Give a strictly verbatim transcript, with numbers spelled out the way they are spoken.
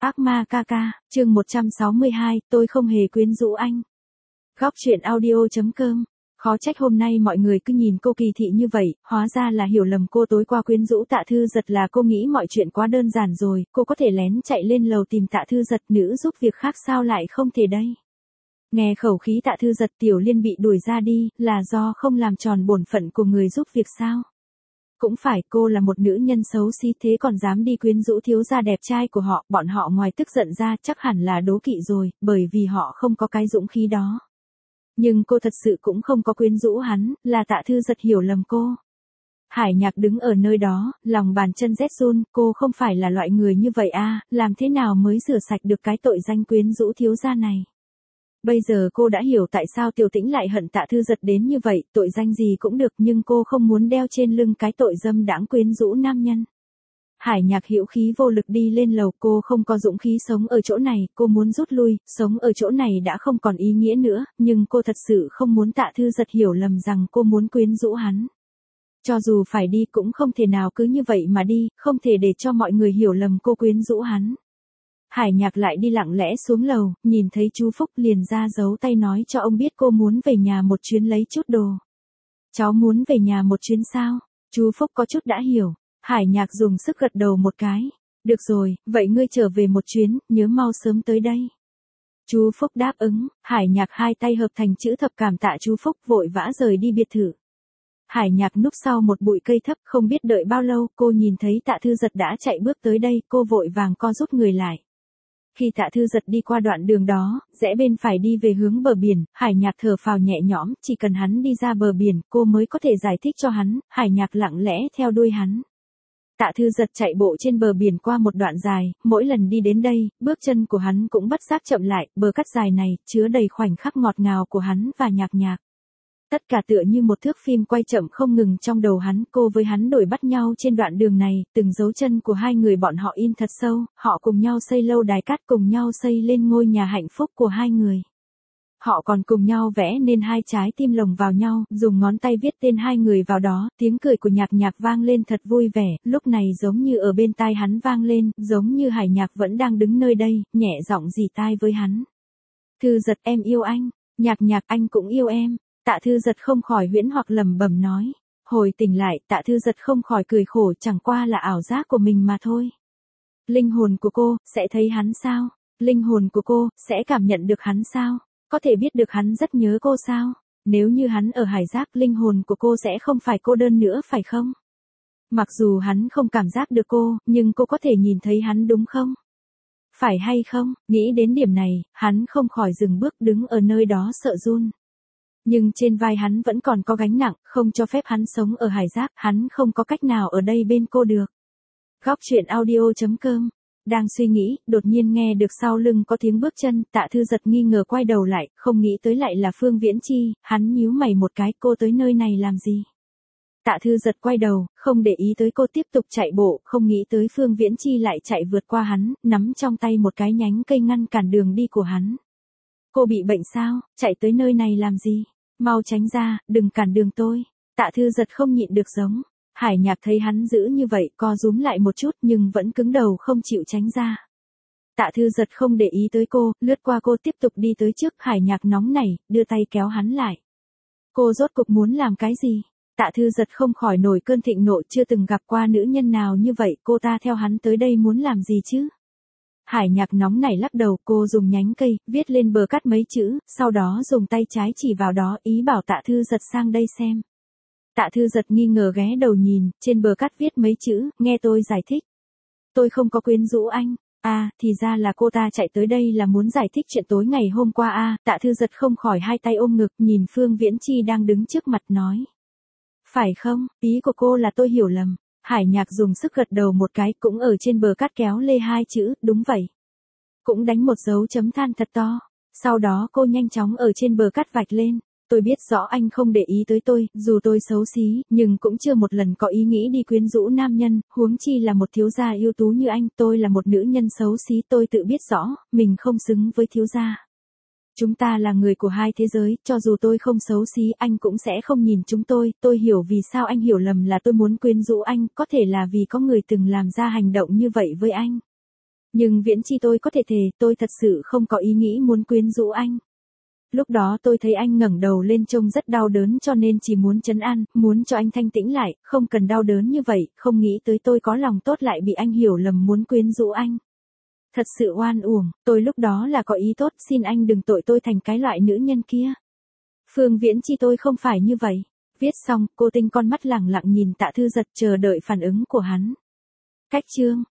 Ác ma ca ca, chương một trăm sáu mươi hai, tôi không hề quyến rũ anh. Góc truyện audio.com. Khó trách hôm nay mọi người cứ nhìn cô kỳ thị như vậy, hóa ra là hiểu lầm cô tối qua quyến rũ Tạ Thư Giật, là cô nghĩ mọi chuyện quá đơn giản rồi, cô có thể lén chạy lên lầu tìm Tạ Thư Giật, nữ giúp việc khác sao lại không thể đây. Nghe khẩu khí Tạ Thư Giật, Tiểu Liên bị đuổi ra đi, là do không làm tròn bổn phận của người giúp việc sao? Cũng phải, cô là một nữ nhân xấu xí thế còn dám đi quyến rũ thiếu gia đẹp trai của họ, bọn họ ngoài tức giận ra chắc hẳn là đố kỵ rồi, bởi vì họ không có cái dũng khí đó. Nhưng cô thật sự cũng không có quyến rũ hắn, là Tạ Thư Giật hiểu lầm cô. Hải Nhạc đứng ở nơi đó, lòng bàn chân rét run, cô không phải là loại người như vậy à, làm thế nào mới rửa sạch được cái tội danh quyến rũ thiếu gia này. Bây giờ cô đã hiểu tại sao Tiểu Tĩnh lại hận Tạ Thư Giật đến như vậy, tội danh gì cũng được nhưng cô không muốn đeo trên lưng cái tội dâm đãng quyến rũ nam nhân. Hải Nhạc hữu khí vô lực đi lên lầu, cô không có dũng khí sống ở chỗ này, cô muốn rút lui, sống ở chỗ này đã không còn ý nghĩa nữa, nhưng cô thật sự không muốn Tạ Thư Giật hiểu lầm rằng cô muốn quyến rũ hắn. Cho dù phải đi cũng không thể nào cứ như vậy mà đi, không thể để cho mọi người hiểu lầm cô quyến rũ hắn. Hải Nhạc lại đi lặng lẽ xuống lầu, nhìn thấy chú Phúc liền ra giấu tay nói cho ông biết cô muốn về nhà một chuyến lấy chút đồ. Cháu muốn về nhà một chuyến sao? Chú Phúc có chút đã hiểu. Hải Nhạc dùng sức gật đầu một cái. Được rồi, vậy ngươi trở về một chuyến, nhớ mau sớm tới đây. Chú Phúc đáp ứng, Hải Nhạc hai tay hợp thành chữ thập cảm tạ chú Phúc, vội vã rời đi biệt thự. Hải Nhạc núp sau một bụi cây thấp, không biết đợi bao lâu, cô nhìn thấy Tạ Thư Giật đã chạy bước tới đây, cô vội vàng co rút người lại. Khi Tạ Thư Giật đi qua đoạn đường đó, rẽ bên phải đi về hướng bờ biển, Hải Nhạc thở phào nhẹ nhõm, chỉ cần hắn đi ra bờ biển, cô mới có thể giải thích cho hắn. Hải Nhạc lặng lẽ theo đuôi hắn. Tạ Thư Giật chạy bộ trên bờ biển qua một đoạn dài, mỗi lần đi đến đây, bước chân của hắn cũng bất giác chậm lại, bờ cát dài này, chứa đầy khoảnh khắc ngọt ngào của hắn và Nhạc Nhạc. Tất cả tựa như một thước phim quay chậm không ngừng trong đầu hắn, cô với hắn đổi bắt nhau trên đoạn đường này, từng dấu chân của hai người bọn họ in thật sâu, họ cùng nhau xây lâu đài cát, cùng nhau xây lên ngôi nhà hạnh phúc của hai người. Họ còn cùng nhau vẽ nên hai trái tim lồng vào nhau, dùng ngón tay viết tên hai người vào đó, tiếng cười của Nhạc Nhạc vang lên thật vui vẻ, lúc này giống như ở bên tai hắn vang lên, giống như Hải Nhạc vẫn đang đứng nơi đây, nhẹ giọng rỉ tai với hắn. Thư Giật, em yêu anh, Nhạc Nhạc, anh cũng yêu em. Tạ Thư Giật không khỏi huyễn hoặc lẩm bẩm nói. Hồi tỉnh lại, Tạ Thư Giật không khỏi cười khổ, chẳng qua là ảo giác của mình mà thôi. Linh hồn của cô, sẽ thấy hắn sao? Linh hồn của cô, sẽ cảm nhận được hắn sao? Có thể biết được hắn rất nhớ cô sao? Nếu như hắn ở hải giác, linh hồn của cô sẽ không phải cô đơn nữa phải không? Mặc dù hắn không cảm giác được cô, nhưng cô có thể nhìn thấy hắn đúng không? Phải hay không? Nghĩ đến điểm này, hắn không khỏi dừng bước đứng ở nơi đó sợ run. Nhưng trên vai hắn vẫn còn có gánh nặng, không cho phép hắn sống ở hải giác, hắn không có cách nào ở đây bên cô được. Góc truyện audio.com. Đang suy nghĩ, đột nhiên nghe được sau lưng có tiếng bước chân, Tạ Thư Giật nghi ngờ quay đầu lại, không nghĩ tới lại là Phương Viễn Chi, hắn nhíu mày một cái, cô tới nơi này làm gì? Tạ Thư Giật quay đầu, không để ý tới cô tiếp tục chạy bộ, không nghĩ tới Phương Viễn Chi lại chạy vượt qua hắn, nắm trong tay một cái nhánh cây ngăn cản đường đi của hắn. Cô bị bệnh sao, chạy tới nơi này làm gì? Mau tránh ra, đừng cản đường tôi. Tạ Thư Giật không nhịn được giống. Hải Nhạc thấy hắn giữ như vậy, co rúm lại một chút nhưng vẫn cứng đầu không chịu tránh ra. Tạ Thư Giật không để ý tới cô, lướt qua cô tiếp tục đi tới trước. Hải Nhạc nóng nảy, đưa tay kéo hắn lại. Cô rốt cục muốn làm cái gì? Tạ Thư Giật không khỏi nổi cơn thịnh nộ, chưa từng gặp qua nữ nhân nào như vậy, cô ta theo hắn tới đây muốn làm gì chứ? Hải Nhạc nóng nảy lắc đầu, cô dùng nhánh cây, viết lên bờ cát mấy chữ, sau đó dùng tay trái chỉ vào đó, ý bảo Tạ Thư Giật sang đây xem. Tạ Thư Giật nghi ngờ ghé đầu nhìn, trên bờ cát viết mấy chữ, nghe tôi giải thích. Tôi không có quyến rũ anh. À, thì ra là cô ta chạy tới đây là muốn giải thích chuyện tối ngày hôm qua à, Tạ Thư Giật không khỏi hai tay ôm ngực, nhìn Phương Viễn Chi đang đứng trước mặt nói. Phải không, ý của cô là tôi hiểu lầm. Hải Nhạc dùng sức gật đầu một cái, cũng ở trên bờ cát kéo lê hai chữ, đúng vậy. Cũng đánh một dấu chấm than thật to. Sau đó cô nhanh chóng ở trên bờ cát vạch lên. Tôi biết rõ anh không để ý tới tôi, dù tôi xấu xí, nhưng cũng chưa một lần có ý nghĩ đi quyến rũ nam nhân, huống chi là một thiếu gia ưu tú như anh. Tôi là một nữ nhân xấu xí, tôi tự biết rõ, mình không xứng với thiếu gia. Chúng ta là người của hai thế giới, cho dù tôi không xấu xí, anh cũng sẽ không nhìn chúng tôi, tôi hiểu vì sao anh hiểu lầm là tôi muốn quyến rũ anh, có thể là vì có người từng làm ra hành động như vậy với anh. Nhưng Viễn Chi tôi có thể thề, tôi thật sự không có ý nghĩ muốn quyến rũ anh. Lúc đó tôi thấy anh ngẩng đầu lên trông rất đau đớn cho nên chỉ muốn trấn an, muốn cho anh thanh tĩnh lại, không cần đau đớn như vậy, không nghĩ tới tôi có lòng tốt lại bị anh hiểu lầm muốn quyến rũ anh. Thật sự oan uổng, tôi lúc đó là có ý tốt, xin anh đừng tội tôi thành cái loại nữ nhân kia. Phương Viễn Chi tôi không phải như vậy. Viết xong, cô tinh con mắt lẳng lặng nhìn Tạ Thư Giật chờ đợi phản ứng của hắn. Cách chương